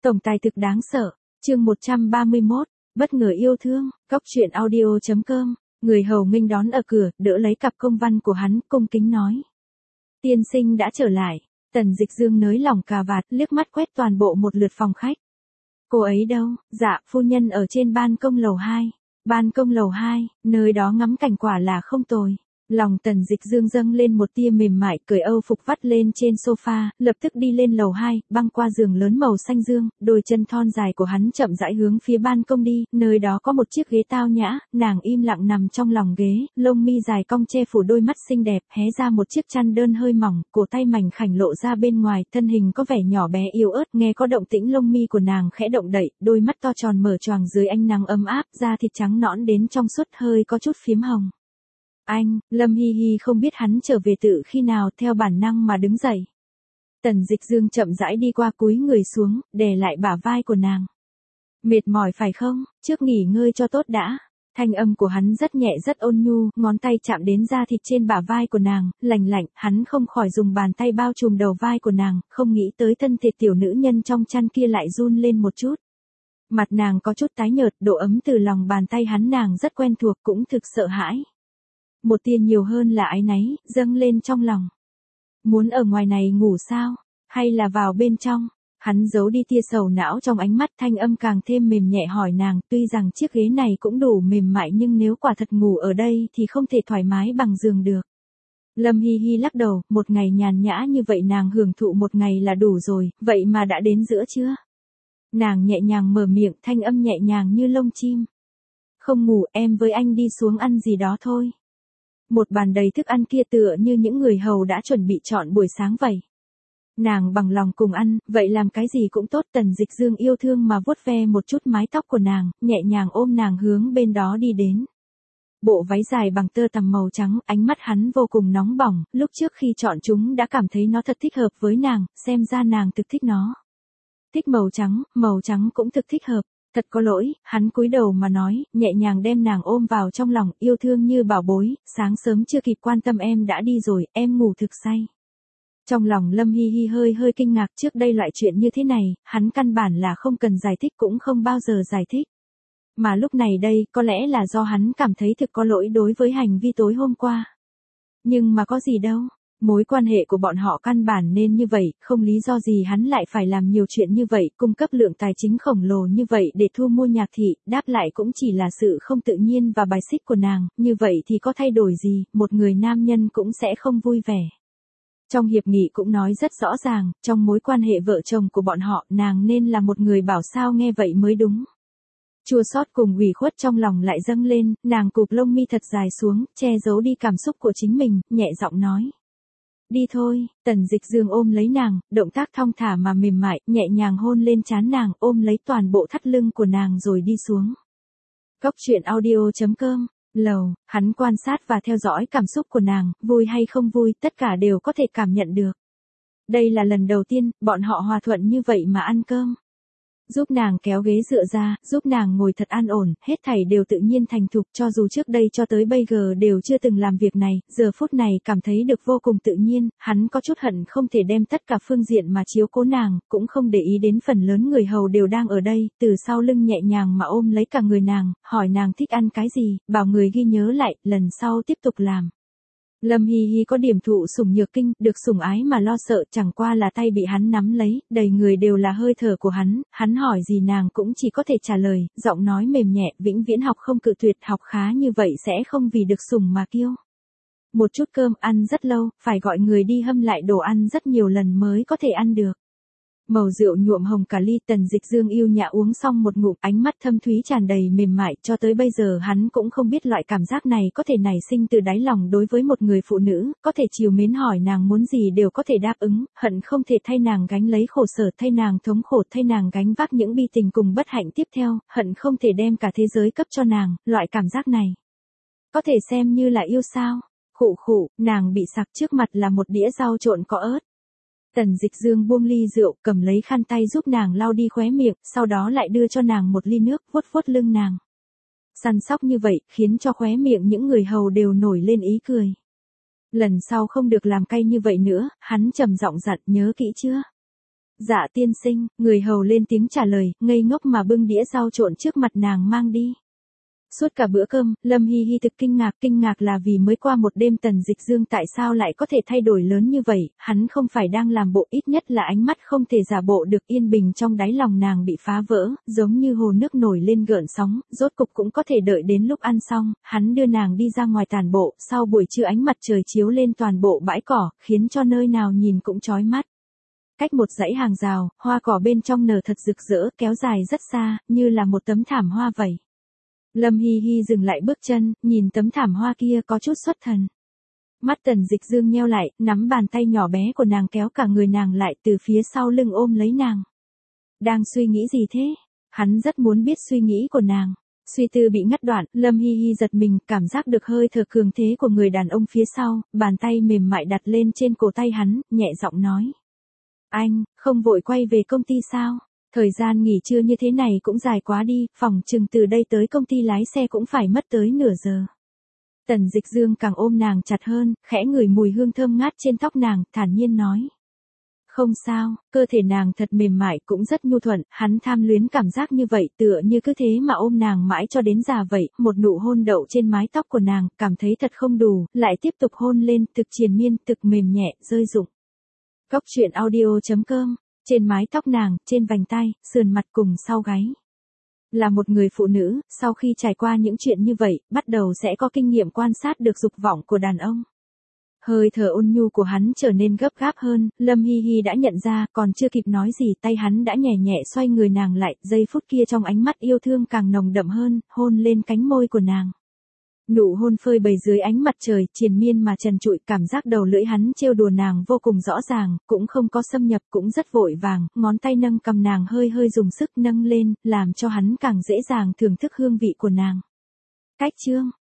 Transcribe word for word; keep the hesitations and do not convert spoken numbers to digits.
Tổng tài thực đáng sợ, chương một trăm ba mươi mốt, bất ngờ yêu thương, cóc truyện audio chấm com, người hầu nghênh đón ở cửa, đỡ lấy cặp công văn của hắn, cung kính nói. Tiên sinh đã trở lại, Tần Dịch Dương nới lỏng cà vạt, liếc mắt quét toàn bộ một lượt phòng khách. Cô ấy đâu? Dạ, phu nhân ở trên ban công lầu hai. Ban công lầu hai, nơi đó ngắm cảnh quả là không tồi. Lòng Tần Dịch Dương dâng lên một tia mềm mại, cởi âu phục vắt lên trên sofa, lập tức đi lên lầu hai, băng qua giường lớn màu xanh dương, đôi chân thon dài của hắn chậm rãi hướng phía ban công đi, nơi đó có một chiếc ghế tao nhã, nàng im lặng nằm trong lòng ghế, lông mi dài cong che phủ đôi mắt xinh đẹp, hé ra một chiếc chăn đơn hơi mỏng, cổ tay mảnh khảnh lộ ra bên ngoài, thân hình có vẻ nhỏ bé yếu ớt, nghe có động tĩnh lông mi của nàng khẽ động đậy, đôi mắt to tròn mở choàng dưới ánh nắng ấm áp, da thịt trắng nõn đến trong suốt hơi có chút phím hồng. Anh, Lâm Hi Hi không biết hắn trở về tự khi nào, theo bản năng mà đứng dậy. Tần Dịch Dương chậm rãi đi qua, cúi người xuống, đè lại bả vai của nàng. Mệt mỏi phải không, trước nghỉ ngơi cho tốt đã. Thanh âm của hắn rất nhẹ rất ôn nhu, ngón tay chạm đến da thịt trên bả vai của nàng, lành lạnh, hắn không khỏi dùng bàn tay bao trùm đầu vai của nàng, không nghĩ tới thân thể tiểu nữ nhân trong chăn kia lại run lên một chút. Mặt nàng có chút tái nhợt, độ ấm từ lòng bàn tay hắn nàng rất quen thuộc, cũng thực sợ hãi. Một tia nhiều hơn là áy náy, dâng lên trong lòng. Muốn ở ngoài này ngủ sao? Hay là vào bên trong? Hắn giấu đi tia sầu não trong ánh mắt, thanh âm càng thêm mềm nhẹ hỏi nàng, tuy rằng chiếc ghế này cũng đủ mềm mại nhưng nếu quả thật ngủ ở đây thì không thể thoải mái bằng giường được. Lâm Hi Hi lắc đầu, một ngày nhàn nhã như vậy nàng hưởng thụ một ngày là đủ rồi, vậy mà đã đến giữa trưa. Nàng nhẹ nhàng mở miệng, thanh âm nhẹ nhàng như lông chim. Không ngủ, em với anh đi xuống ăn gì đó thôi. Một bàn đầy thức ăn kia tựa như những người hầu đã chuẩn bị chọn buổi sáng vậy. Nàng bằng lòng cùng ăn, vậy làm cái gì cũng tốt. Tần Dịch Dương yêu thương mà vuốt ve một chút mái tóc của nàng, nhẹ nhàng ôm nàng hướng bên đó đi đến. Bộ váy dài bằng tơ tằm màu trắng, ánh mắt hắn vô cùng nóng bỏng, lúc trước khi chọn chúng đã cảm thấy nó thật thích hợp với nàng, xem ra nàng thực thích nó. Thích màu trắng, màu trắng cũng thực thích hợp. Thật có lỗi, hắn cúi đầu mà nói, nhẹ nhàng đem nàng ôm vào trong lòng, yêu thương như bảo bối, sáng sớm chưa kịp quan tâm em đã đi rồi, em ngủ thực say. Trong lòng Lâm Hi Hi hơi hơi kinh ngạc, trước đây loại chuyện như thế này, hắn căn bản là không cần giải thích cũng không bao giờ giải thích. Mà lúc này đây, có lẽ là do hắn cảm thấy thực có lỗi đối với hành vi tối hôm qua. Nhưng mà có gì đâu. Mối quan hệ của bọn họ căn bản nên như vậy, không lý do gì hắn lại phải làm nhiều chuyện như vậy, cung cấp lượng tài chính khổng lồ như vậy để thu mua nhạc thị, đáp lại cũng chỉ là sự không tự nhiên và bài xích của nàng, như vậy thì có thay đổi gì, một người nam nhân cũng sẽ không vui vẻ. Trong hiệp nghị cũng nói rất rõ ràng, trong mối quan hệ vợ chồng của bọn họ, nàng nên là một người bảo sao nghe vậy mới đúng. Chua xót cùng ủy khuất trong lòng lại dâng lên, nàng cụp lông mi thật dài xuống, che giấu đi cảm xúc của chính mình, nhẹ giọng nói. Đi thôi, Tần Dịch Dương ôm lấy nàng, động tác thong thả mà mềm mại, nhẹ nhàng hôn lên trán nàng, ôm lấy toàn bộ thắt lưng của nàng rồi đi xuống. Cóc truyện audio chấm com, lầu, hắn quan sát và theo dõi cảm xúc của nàng, vui hay không vui, tất cả đều có thể cảm nhận được. Đây là lần đầu tiên, bọn họ hòa thuận như vậy mà ăn cơm. Giúp nàng kéo ghế dựa ra, giúp nàng ngồi thật an ổn, hết thảy đều tự nhiên thành thục, cho dù trước đây cho tới bây giờ đều chưa từng làm việc này, giờ phút này cảm thấy được vô cùng tự nhiên, hắn có chút hận không thể đem tất cả phương diện mà chiếu cố nàng, cũng không để ý đến phần lớn người hầu đều đang ở đây, từ sau lưng nhẹ nhàng mà ôm lấy cả người nàng, hỏi nàng thích ăn cái gì, bảo người ghi nhớ lại, lần sau tiếp tục làm. Lâm Hi Hi có điểm thụ sủng nhược kinh, được sủng ái mà lo sợ, chẳng qua là tay bị hắn nắm lấy, đầy người đều là hơi thở của hắn, hắn hỏi gì nàng cũng chỉ có thể trả lời, giọng nói mềm nhẹ, vĩnh viễn học không cự tuyệt, học khá như vậy sẽ không vì được sủng mà kiêu. Một chút cơm ăn rất lâu, phải gọi người đi hâm lại đồ ăn rất nhiều lần mới có thể ăn được. Màu rượu nhuộm hồng cả ly, Tần Dịch Dương yêu nhã uống xong một ngụm, ánh mắt thâm thúy tràn đầy mềm mại, cho tới bây giờ hắn cũng không biết loại cảm giác này có thể nảy sinh từ đáy lòng đối với một người phụ nữ, có thể chiều mến hỏi nàng muốn gì đều có thể đáp ứng, hận không thể thay nàng gánh lấy khổ sở, thay nàng thống khổ, thay nàng gánh vác những bi tình cùng bất hạnh tiếp theo, hận không thể đem cả thế giới cấp cho nàng, loại cảm giác này. Có thể xem như là yêu sao? Khụ khụ, nàng bị sặc, trước mặt là một đĩa rau trộn có ớt. Tần Dịch Dương buông ly rượu, cầm lấy khăn tay giúp nàng lau đi khóe miệng, sau đó lại đưa cho nàng một ly nước, vuốt vuốt lưng nàng. Săn sóc như vậy, khiến cho khóe miệng những người hầu đều nổi lên ý cười. Lần sau không được làm cay như vậy nữa, hắn trầm giọng dặn, nhớ kỹ chưa? Dạ tiên sinh, người hầu lên tiếng trả lời, ngây ngốc mà bưng đĩa rau trộn trước mặt nàng mang đi. Suốt cả bữa cơm, Lâm Hi Hi thực kinh ngạc, kinh ngạc là vì mới qua một đêm Tần Dịch Dương tại sao lại có thể thay đổi lớn như vậy, hắn không phải đang làm bộ, ít nhất là ánh mắt không thể giả bộ được, yên bình trong đáy lòng nàng bị phá vỡ, giống như hồ nước nổi lên gợn sóng, rốt cục cũng có thể đợi đến lúc ăn xong, hắn đưa nàng đi ra ngoài tản bộ, sau buổi trưa ánh mặt trời chiếu lên toàn bộ bãi cỏ, khiến cho nơi nào nhìn cũng chói mắt. Cách một dãy hàng rào, hoa cỏ bên trong nở thật rực rỡ, kéo dài rất xa, như là một tấm thảm hoa vậy. Lâm Hi Hi dừng lại bước chân, nhìn tấm thảm hoa kia có chút xuất thần. Mắt Tần Dịch Dương nheo lại, nắm bàn tay nhỏ bé của nàng kéo cả người nàng lại từ phía sau lưng ôm lấy nàng. Đang suy nghĩ gì thế? Hắn rất muốn biết suy nghĩ của nàng. Suy tư bị ngắt đoạn, Lâm Hi Hi giật mình, cảm giác được hơi thở cường thế của người đàn ông phía sau, bàn tay mềm mại đặt lên trên cổ tay hắn, nhẹ giọng nói. Anh, không vội quay về công ty sao? Thời gian nghỉ trưa như thế này cũng dài quá đi, phòng chừng từ đây tới công ty lái xe cũng phải mất tới nửa giờ. Tần Dịch Dương càng ôm nàng chặt hơn, khẽ ngửi mùi hương thơm ngát trên tóc nàng, thản nhiên nói. Không sao, cơ thể nàng thật mềm mại cũng rất nhu thuận, hắn tham luyến cảm giác như vậy, tựa như cứ thế mà ôm nàng mãi cho đến già vậy, một nụ hôn đậu trên mái tóc của nàng, cảm thấy thật không đủ, lại tiếp tục hôn lên, thực triền miên, thực mềm nhẹ, rơi rụng. Cốc truyện audio chấm com, trên mái tóc nàng, trên vành tai, sườn mặt cùng sau gáy. Là một người phụ nữ, sau khi trải qua những chuyện như vậy, bắt đầu sẽ có kinh nghiệm quan sát được dục vọng của đàn ông. Hơi thở ôn nhu của hắn trở nên gấp gáp hơn, Lâm Hi Hi đã nhận ra, còn chưa kịp nói gì, tay hắn đã nhẹ nhẹ xoay người nàng lại, giây phút kia trong ánh mắt yêu thương càng nồng đậm hơn, hôn lên cánh môi của nàng. Nụ hôn phơi bày dưới ánh mặt trời, triền miên mà trần trụi, cảm giác đầu lưỡi hắn trêu đùa nàng vô cùng rõ ràng, cũng không có xâm nhập, cũng rất vội vàng, ngón tay nâng cầm nàng hơi hơi dùng sức nâng lên, làm cho hắn càng dễ dàng thưởng thức hương vị của nàng. Cách chương